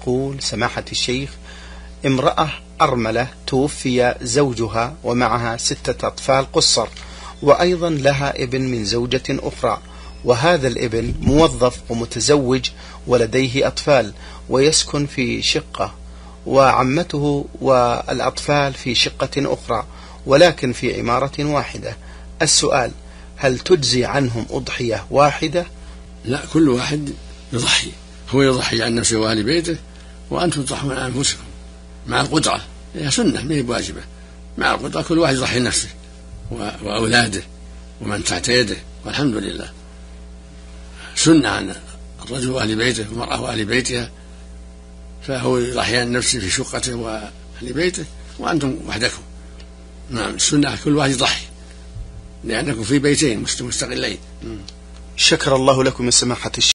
يقول: سماحة الشيخ، امرأة أرملة توفي زوجها ومعها 6 أطفال قصر، وأيضا لها ابن من زوجة أخرى، وهذا الابن موظف ومتزوج ولديه أطفال ويسكن في شقة، وعمته والأطفال في شقة أخرى، ولكن في عمارة واحدة. السؤال: هل تجزي عنهم أضحية واحدة؟ لا، كل واحد يضحي، هو يضحي عن نفسه وأهل بيته، وأنتم تضحون عن أنفسكم مع القدرة، هي سنة ما هي واجبة، مع القدرة كل واحد يضحي نفسه وأولاده ومن تحت يده، والحمد لله. سنة عن الرجل وأهل بيته والمرأة وأهل بيتها، فهو يضحي عن نفسه في شقته وأهل بيته وأنتم وحدكم. نعم، السنة كل واحد يضحي لأنكم في بيتين مستقلين. شكر الله لكم يا سماحة الشيخ.